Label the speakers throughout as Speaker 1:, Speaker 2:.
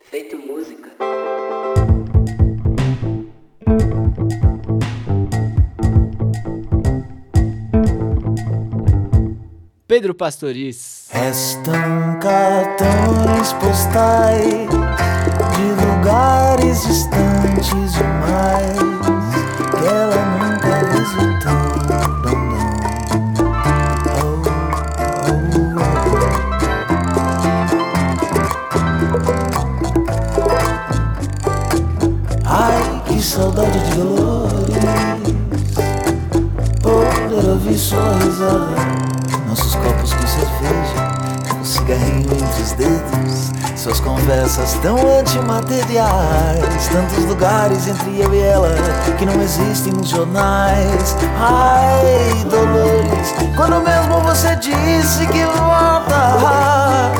Speaker 1: Feito música.
Speaker 2: Pedro Pastoriz.
Speaker 3: Restam cartões postais de lugares distantes demais que ela nunca visitou. Ai, que saudade de Dolores, poder ouvir sua risada, nossos copos com cerveja, um cigarrinho entre os dedos, suas conversas tão antimateriais, tantos lugares entre eu e ela que não existem nos jornais. Ai, Dolores, quando mesmo você disse que volta.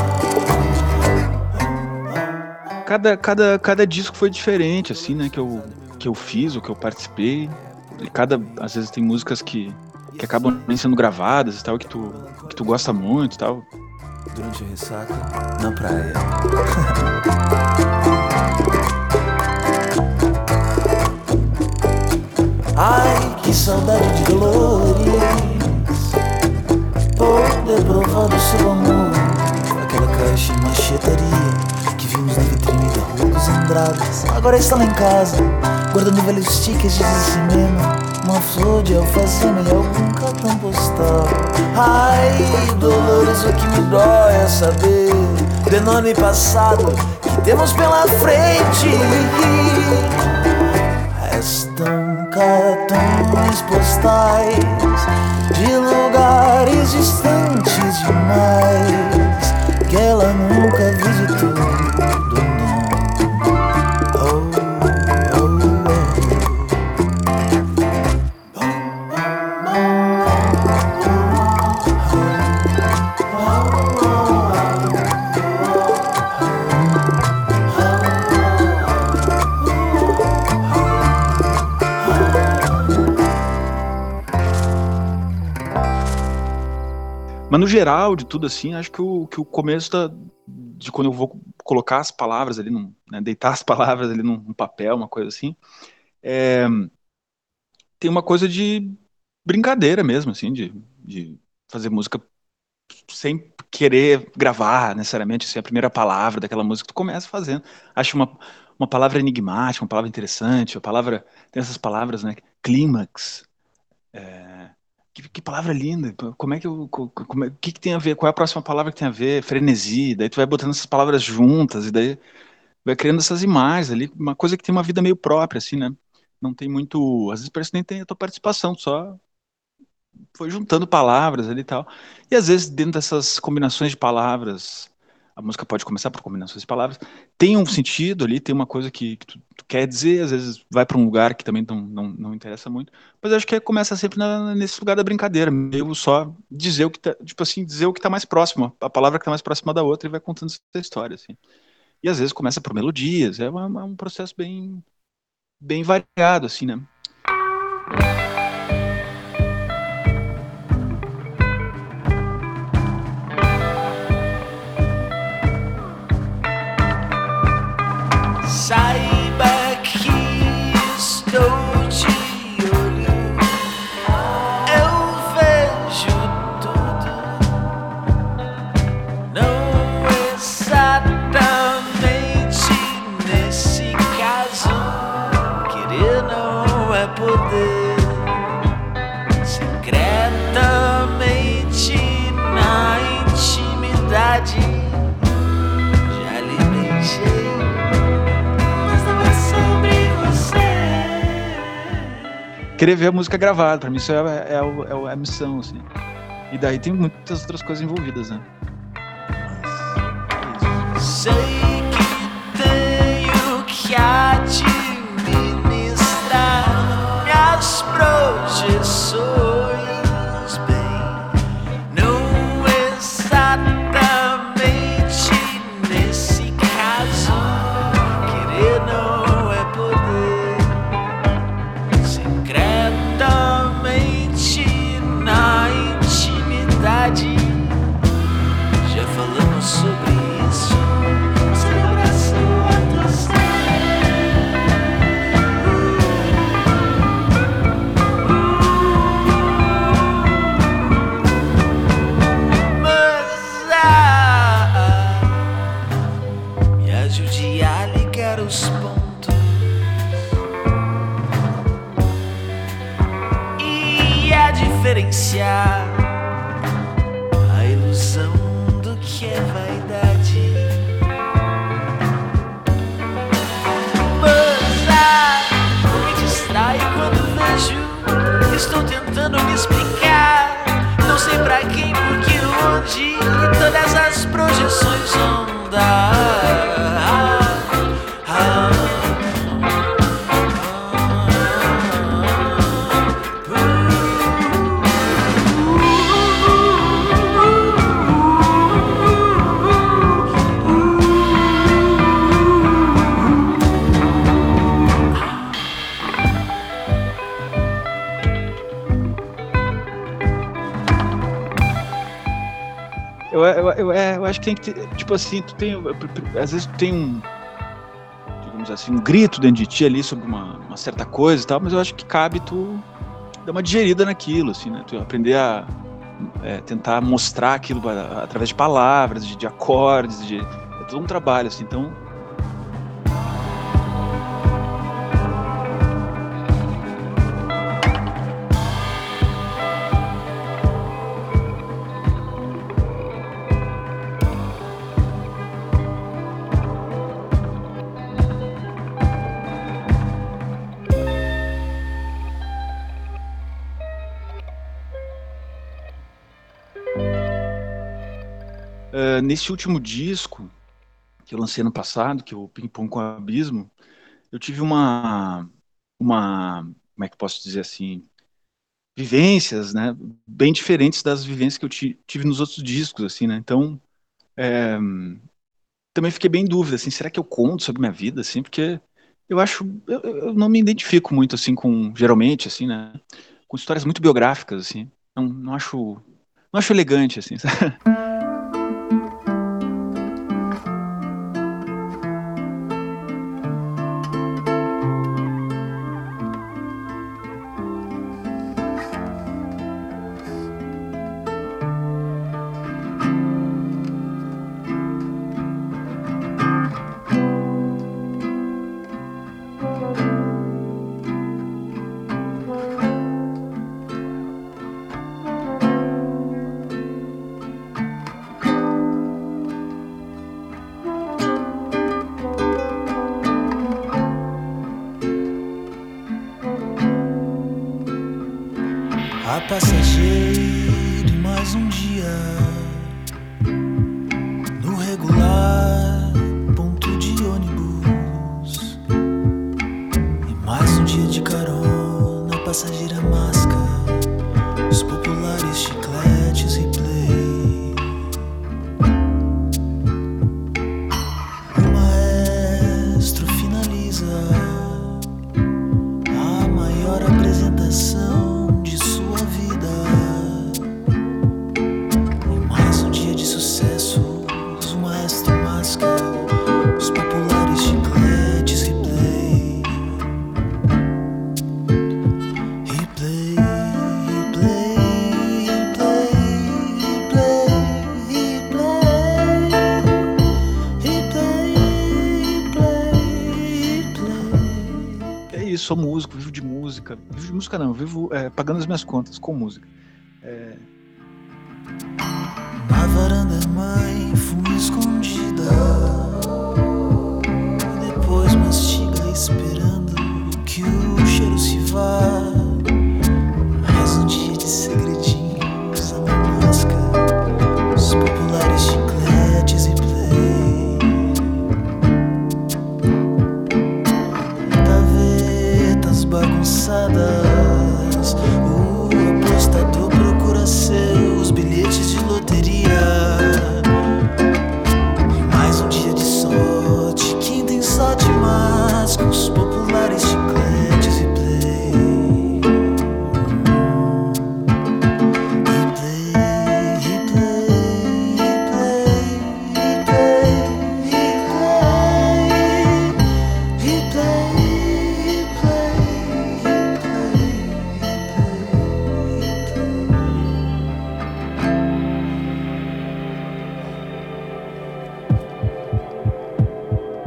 Speaker 4: Cada disco foi diferente, assim, né, que eu fiz, ou que eu participei. E às vezes tem músicas que acabam nem sendo gravadas e tal, que tu gosta muito e tal.
Speaker 3: Durante a ressaca, na praia. Ai, que saudade de Dolores, poder provar do seu amor, aquela caixa em machetaria que vimos na vitrine da Rua dos Andradas. Agora está lá em casa, guardando velhos tickets de cinema, uma flor de alfazema e algum cartão postal. Ai, Dolores, o que me dói é saber do enorme passado que temos pela frente. Restam cartões postais de lugares distantes demais que ela nunca visitou.
Speaker 4: Mas no geral, de tudo assim, acho que o começo de quando eu vou colocar as palavras ali, né, deitar as palavras ali num papel, uma coisa assim, tem uma coisa de brincadeira mesmo, assim, de fazer música sem querer gravar necessariamente, assim, a primeira palavra daquela música que tu começa fazendo. Acho uma palavra enigmática, uma palavra interessante, tem essas palavras, né, clímax. Que palavra linda, como é que o que tem a ver, qual é a próxima palavra que tem a ver, frenesi, daí tu vai botando essas palavras juntas, e daí vai criando essas imagens ali, uma coisa que tem uma vida meio própria, assim, né, não tem muito, às vezes parece que nem tem a tua participação, só foi juntando palavras ali e tal, e às vezes dentro dessas combinações de palavras, a música pode começar por combinações de palavras, tem um sentido ali, tem uma coisa que tu quer dizer, às vezes vai para um lugar que também não interessa muito, mas eu acho que começa sempre nesse lugar da brincadeira, meio só dizer o que tá, tipo assim, dizer o que tá mais próximo, a palavra que tá mais próxima da outra e vai contando essa história, assim. E às vezes começa por melodias, um processo bem variado, assim, né?
Speaker 3: Saiba que estou de olho, eu vejo tudo, não exatamente nesse caso. Querer não é poder, secretamente na intimidade já lhe beijei.
Speaker 4: Querer ver a música gravada, pra mim isso é a missão, assim. E daí tem muitas outras coisas envolvidas, né? Mas
Speaker 3: Sei que tenho que administrar minhas projeções bem, não exatamente nesse caso. Querer não é poder, secretamente na intimidade. Já falamos sobre isso, ajude a ligar os pontos e a diferenciar a ilusão do que é vaidade. Mas me distrai quando vejo, estou tentando me explicar, não sei pra quem, por que, onde, todas as projeções vão dar.
Speaker 4: Eu acho que tem que ter, tipo assim, às vezes tu tem digamos assim, um grito dentro de ti ali sobre uma certa coisa e tal, mas eu acho que cabe tu dar uma digerida naquilo, assim, né? Tu aprender a tentar mostrar aquilo através de palavras, de acordes, é todo um trabalho, assim, então... Nesse último disco que eu lancei ano passado, que é o Ping Pong com o Abismo, eu tive como é que eu posso dizer assim, vivências, né, bem diferentes das vivências que eu tive nos outros discos, assim, né, então também fiquei bem em dúvida, assim, será que eu conto sobre minha vida, assim, porque eu não me identifico muito, assim, geralmente, assim, né, com histórias muito biográficas, assim, não acho elegante, assim, sabe?
Speaker 3: A passageiro em mais um dia, no regular ponto de ônibus, e mais um dia de carona, a passageira masca os populares chicletes replay. O maestro finaliza a maior apresentação de sua vida, e mais um dia de sucesso. O maestro masca os populares chicletes replay. Replay, replay, replay, replay, replay, replay.
Speaker 4: É isso, sou músico, vivo de música. Vivo de música não, vivo pagando as minhas contas com música.
Speaker 3: Na varanda, mãe, fuma escondida, e depois mastiga esperando que o cheiro se vá. Mais um dia de segredinhos, a mão masca os populares chicletes e play. Gavetas bagunçadas, o apostador procura seus bilhetes de loteria. E mais um dia de sorte, quem tem sorte mais com os populares chicletes e play. Replay, replay, replay, replay, replay, replay.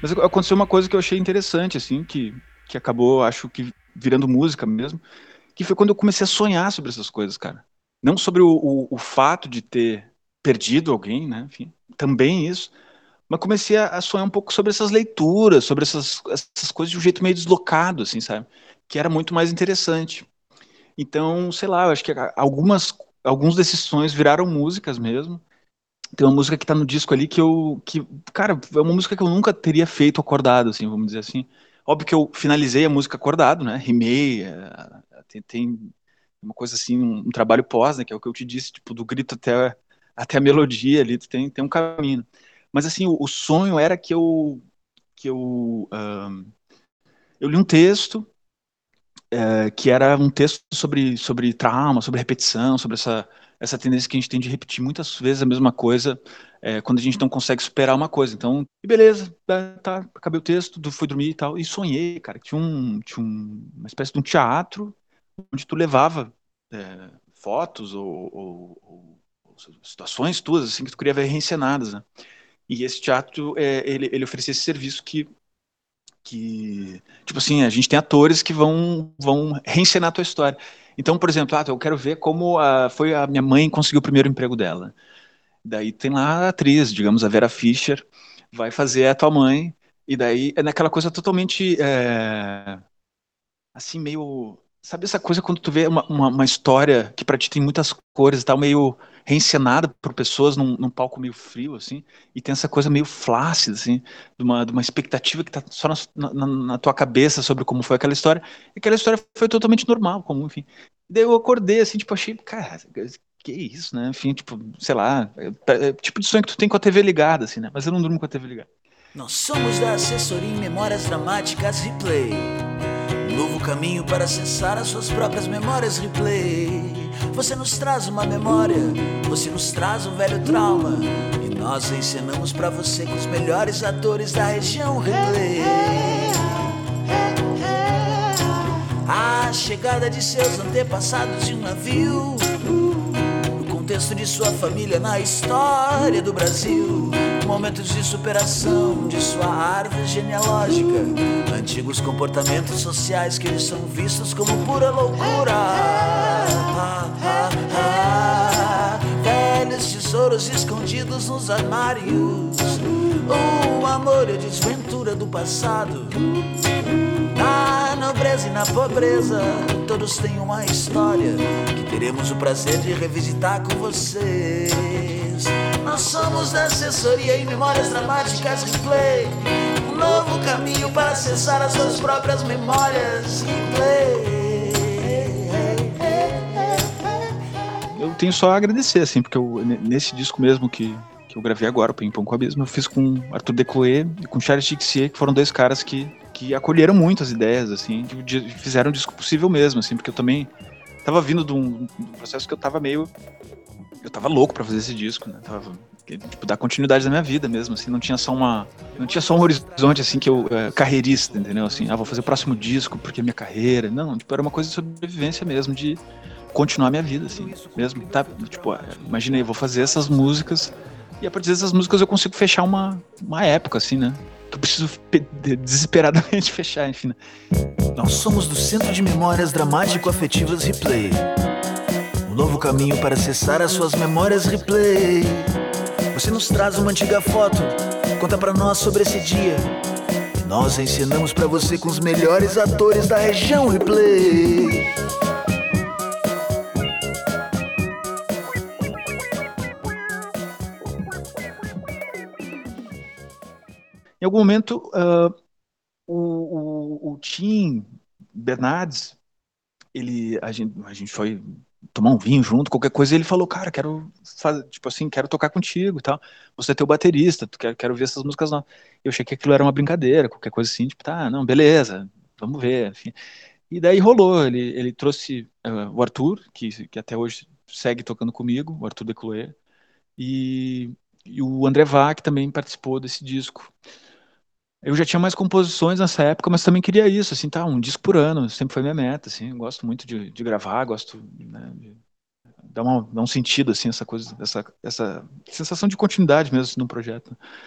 Speaker 4: Mas aconteceu uma coisa que eu achei interessante, assim, que acabou, acho que virando música mesmo, que foi quando eu comecei a sonhar sobre essas coisas, cara. Não sobre o fato de ter perdido alguém, né? Enfim, também isso, mas comecei a sonhar um pouco sobre essas leituras, sobre essas coisas de um jeito meio deslocado, assim, sabe? Que era muito mais interessante. Então, sei lá, eu acho que alguns desses sonhos viraram músicas mesmo. Tem uma música que tá no disco ali cara, é uma música que eu nunca teria feito acordado, assim, vamos dizer assim. Óbvio que eu finalizei a música acordado, né? Rimei, tem uma coisa assim, um trabalho pós, né? Que é o que eu te disse, tipo, do grito até a melodia ali, tem um caminho. Mas assim, o sonho era que eu li um texto, que era um texto sobre trauma, sobre repetição, sobre essa tendência que a gente tem de repetir muitas vezes a mesma coisa, quando a gente não consegue superar uma coisa. Então, e beleza, tá, acabei o texto, fui dormir e tal, e sonhei, cara, que uma espécie de um teatro onde tu levava fotos ou situações tuas, assim, que tu queria ver reencenadas, né? E esse teatro, ele oferecia esse serviço tipo assim, a gente tem atores que vão reencenar a tua história. Então, por exemplo, eu quero ver como foi a minha mãe conseguiu o primeiro emprego dela. Daí tem lá a atriz, digamos, a Vera Fischer, vai fazer a tua mãe, e daí é naquela coisa totalmente assim, meio. Sabe essa coisa quando tu vê uma história que pra ti tem muitas cores e tal, meio reencenada por pessoas num palco meio frio, assim, e tem essa coisa meio flácida, assim, de uma expectativa que tá só na tua cabeça sobre como foi aquela história, e aquela história foi totalmente normal, comum, enfim. E daí eu acordei, assim, tipo, achei, cara, que isso, né? Enfim, tipo, sei lá, tipo de sonho que tu tem com a TV ligada, assim, né? Mas eu não durmo com a TV ligada.
Speaker 3: Nós somos da assessoria em Memórias Dramáticas Replay. Um novo caminho para acessar as suas próprias memórias replay. Você nos traz uma memória, você nos traz um velho trauma, e nós encenamos pra você com os melhores atores da região replay. A chegada de seus antepassados em um navio, no contexto de sua família na história do Brasil, momentos de superação de sua árvore genealógica, antigos comportamentos sociais que eles são vistos como pura loucura. Velhos tesouros escondidos nos armários, o amor e a desventura do passado. Na nobreza e na pobreza, todos têm uma história que teremos o prazer de revisitar com vocês. Nós somos da assessoria em Memórias Dramáticas Replay, um novo caminho para acessar as suas próprias memórias replay.
Speaker 4: Eu tenho só a agradecer, assim, porque nesse disco mesmo que eu gravei agora, o Ping Pong com Abismo, eu fiz com Arthur Decloé e com Charles Tixier, que foram dois caras que acolheram muito as ideias, assim, fizeram um disco possível mesmo, assim, porque eu também tava vindo de um processo que eu tava louco pra fazer esse disco, né, tipo, dar continuidade na minha vida mesmo, assim, não tinha só um horizonte, assim, que eu, carreirista, entendeu, assim, vou fazer o próximo disco porque é minha carreira, não, tipo, era uma coisa de sobrevivência mesmo, de continuar a minha vida, assim, mesmo, tá, tipo, imaginei, vou fazer essas músicas e a partir dessas músicas eu consigo fechar uma época, assim, né, que eu preciso desesperadamente fechar, enfim, né?
Speaker 3: Nós somos do Centro de Memórias Dramático-Afetivas Replay, um novo caminho para acessar as suas memórias replay. Você nos traz uma antiga foto, conta pra nós sobre esse dia, e nós ensinamos pra você com os melhores atores da região replay.
Speaker 4: Em algum momento, o Tim Bernardes, a gente foi tomar um vinho junto, qualquer coisa, e ele falou, cara, quero fazer, tipo assim, quero tocar contigo e tal. Você é teu baterista, quero ver essas músicas novas. Eu achei que aquilo era uma brincadeira, qualquer coisa assim, tipo, tá, não, beleza, vamos ver, enfim. E daí rolou, ele trouxe o Arthur, que até hoje segue tocando comigo, o Arthur Decloé, e o André Vá, que também participou desse disco. Eu já tinha mais composições nessa época, mas também queria isso, assim, tá, um disco por ano, sempre foi minha meta, assim, eu gosto muito de gravar, gosto, né, de dar um sentido, assim, essa coisa, essa sensação de continuidade mesmo, assim, num projeto.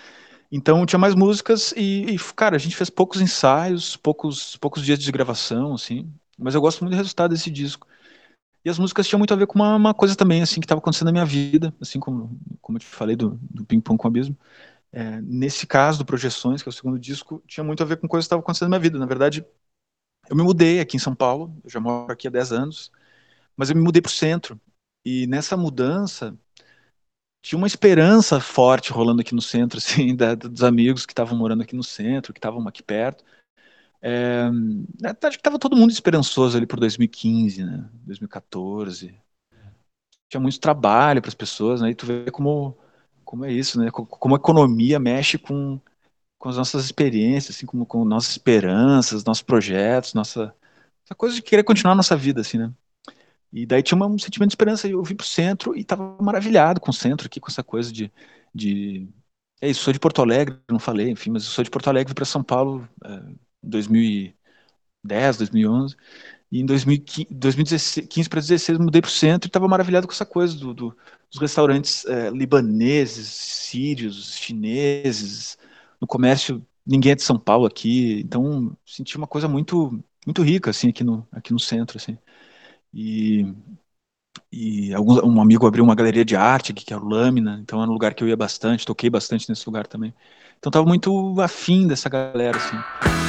Speaker 4: Então tinha mais músicas cara, a gente fez poucos ensaios, poucos dias de gravação, assim. Mas eu gosto muito do resultado desse disco. E as músicas tinham muito a ver com uma coisa também, assim, que estava acontecendo na minha vida, assim como eu te falei do Ping Pong com o Abismo. Nesse caso do Projeções, que é o segundo disco, tinha muito a ver com coisas que estavam acontecendo na minha vida. Na verdade, eu me mudei aqui em São Paulo, eu já moro aqui há 10 anos, mas eu me mudei para o centro. E nessa mudança, tinha uma esperança forte rolando aqui no centro, assim, dos amigos que estavam morando aqui no centro, que estavam aqui perto. Acho que estava todo mundo esperançoso ali por 2015, né? 2014. Tinha muito trabalho para as pessoas, né? E tu vê como é isso, né? Como a economia mexe com as nossas experiências, assim, com nossas esperanças, nossos projetos, essa coisa de querer continuar a nossa vida, assim, né? E daí tinha um sentimento de esperança. Eu vim pro centro e estava maravilhado com o centro aqui, com essa coisa de... É isso, sou de Porto Alegre, não falei, enfim, mas eu sou de Porto Alegre, vim para São Paulo em 2010, 2011. E em 2015, 2015 para 2016 mudei para o centro e estava maravilhado com essa coisa dos restaurantes libaneses, sírios, chineses, no comércio, ninguém é de São Paulo aqui, então senti uma coisa muito rica assim aqui no centro assim. E, um amigo abriu uma galeria de arte aqui, que é o Lâmina, então era um lugar que eu ia bastante, toquei bastante nesse lugar também. Então estava muito afim dessa galera assim.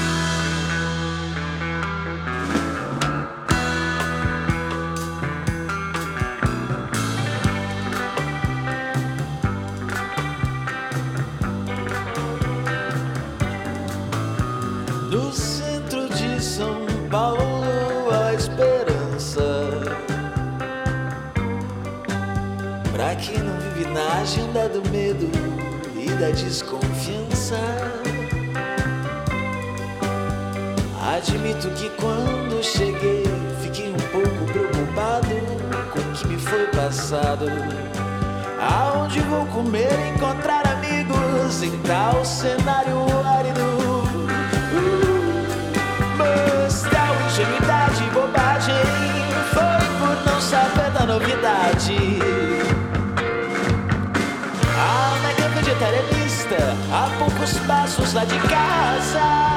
Speaker 3: No centro de São Paulo, a esperança pra quem não vive na agenda do medo e da desconfiança. Admito que quando cheguei fiquei um pouco preocupado com o que me foi passado. Aonde vou comer, encontrar amigos em tal cenário árido? Mas tal ingenuidade e bobagem foi por não saber da novidade. A mega vegetarianista, a poucos passos lá de casa.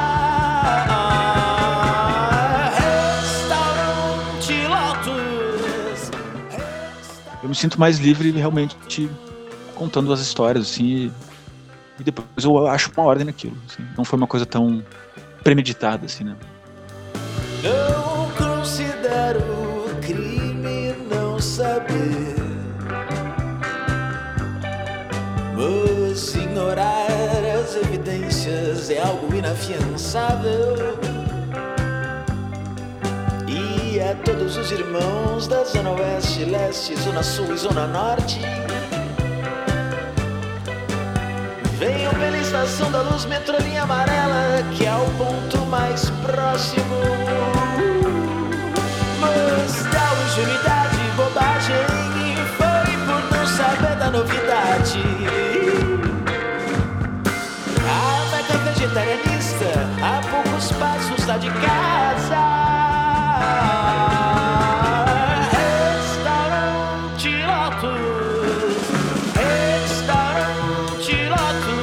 Speaker 3: Restaurante Lotus.
Speaker 4: Eu me sinto mais livre realmente contando as histórias assim e depois eu acho uma ordem naquilo assim. Não foi uma coisa tão premeditada assim, né?
Speaker 3: Não considero crime não saber, mas ignorar as evidências é algo inafiançável. E a todos os irmãos da Zona Oeste, Leste, Zona Sul e Zona Norte, venham pela estação da luz, metrô linha amarela, que é o ponto mais próximo. Mas tal ingenuidade e bobagem foi por não saber da novidade. A mega vegetarianista, a poucos passos lá de casa. Restaurante Lotus. Restaurante Lotus.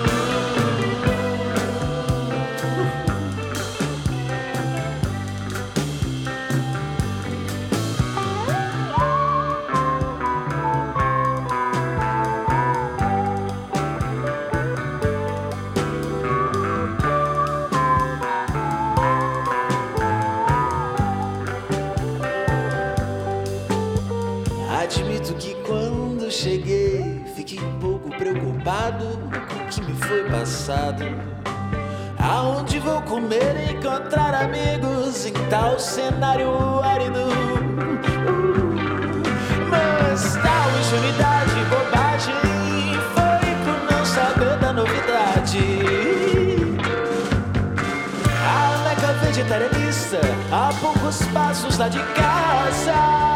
Speaker 3: Admito que quando cheguei fiquei um pouco preocupado com o que me foi passado. Aonde vou comer e encontrar amigos em tal cenário árido? Mas tal ingenuidade e bobagem foi por não saber da novidade. A mega vegetarianista, a poucos passos lá de casa.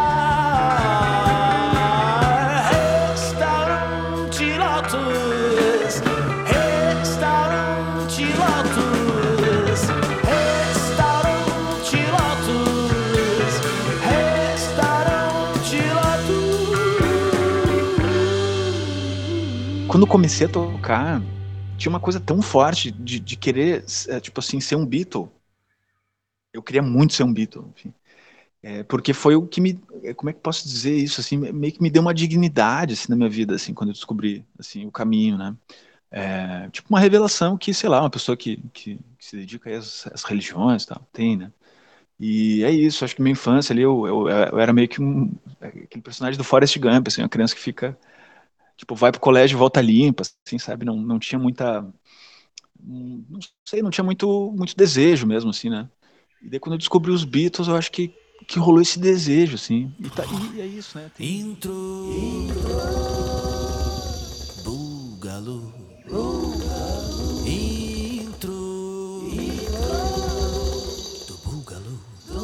Speaker 3: Restaurante Lotus. Restaurante Lotus. Restaurante Lotus. Restaurante Lotus.
Speaker 4: Quando eu comecei a tocar, tinha uma coisa tão forte de querer, tipo assim, ser um Beatle. Eu queria muito ser um Beatle, enfim. Porque foi o que me, como é que eu posso dizer isso, assim, meio que me deu uma dignidade, assim, na minha vida, assim, quando eu descobri, assim, o caminho, né? Tipo uma revelação que, sei lá, uma pessoa que se dedica aí às religiões e tal, tem, né? E é isso, acho que minha infância ali, eu era meio que aquele personagem do Forrest Gump, assim, uma criança que fica, tipo, vai pro colégio e volta limpa, assim, sabe? Não tinha muita, não sei, não tinha muito desejo mesmo, assim, né? E daí quando eu descobri os Beatles, eu acho que rolou esse desejo, assim. E é isso, né?
Speaker 3: Intro, Boogaloo, intro, do Boogaloo.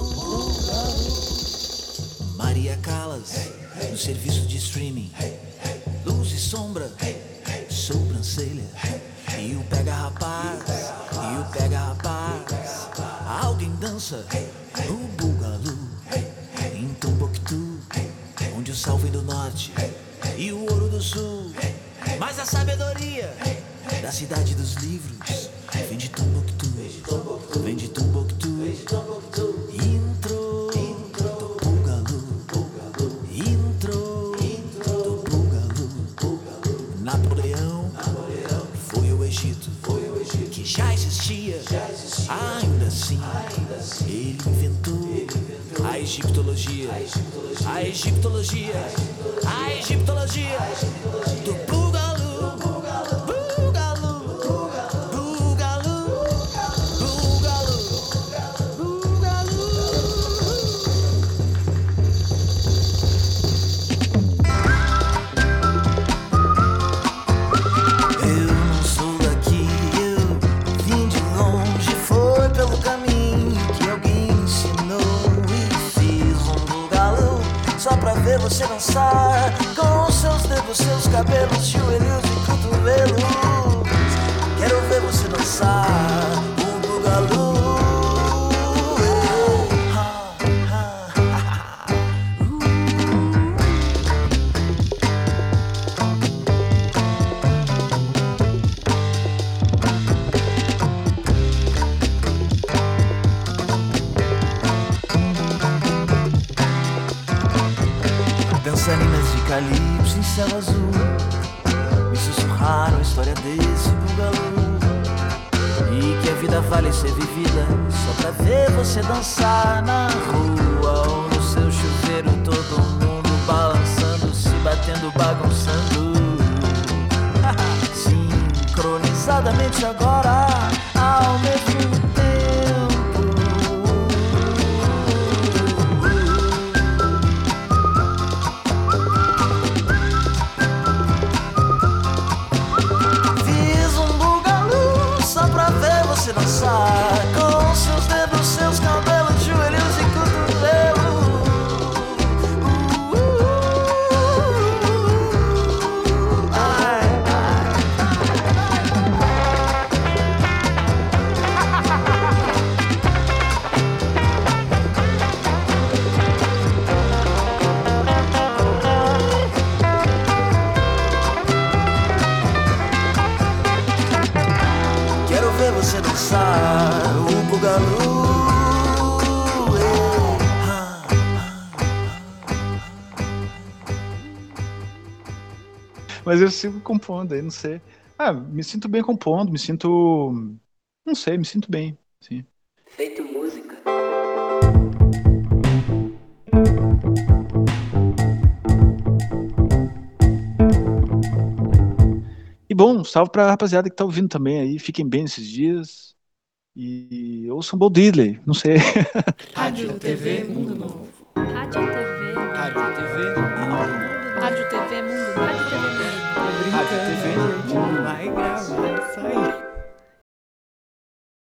Speaker 3: Maria Callas, no serviço de streaming. Luz e sombra, sobrancelha. E o pega rapaz, alguém dança o Boogaloo em Tombuctu, onde o sal vem do norte e o ouro do sul. Mas a sabedoria da cidade dos livros vem de Tombuctu, vem de Tombuctu. Intro do Boogaloo, intro do Boogaloo. Napoleão foi ao Egito, que já existia, ainda assim ele inventou a egiptologia, a egiptologia, a egiptologia do Boogaloo, Boogaloo, Boogaloo, Boogaloo, Boogaloo. Eu não sou daqui, eu vim de longe, foi pelo caminho que alguém ensinou e fiz um Boogaloo só pra ver você dançar com seus dedos, seus cabelos, joelhos e cotovelos. Quero ver você dançar um Boogaloo. Dançarinas de calypso em céu azul me sussurraram a história desse Boogaloo, e que a vida vale ser vivida só pra ver você dançar na rua ou no seu chuveiro, todo mundo balançando, se batendo, bagunçando sincronizadamente agora ao mesmo tempo. Você dançar com seus dedos, seus cabelos, joelhos e cotovelos. Ai, ai. Quero ver você dançar o Boogaloo.
Speaker 4: Mas eu sigo compondo aí, não sei. Me sinto bem compondo, me sinto. Não sei, me sinto bem, sim.
Speaker 1: Feito música.
Speaker 4: E bom, salve pra rapaziada que tá ouvindo também aí. Fiquem bem nesses dias. E ouçam Bo Diddley, não sei.
Speaker 2: Rádio TV Mundo Novo.
Speaker 5: Rádio TV.
Speaker 2: Rádio TV Mundo Novo.
Speaker 5: Rádio TV Mundo. Rádio TV Mundo.
Speaker 2: Rádio TV Mundo Novo.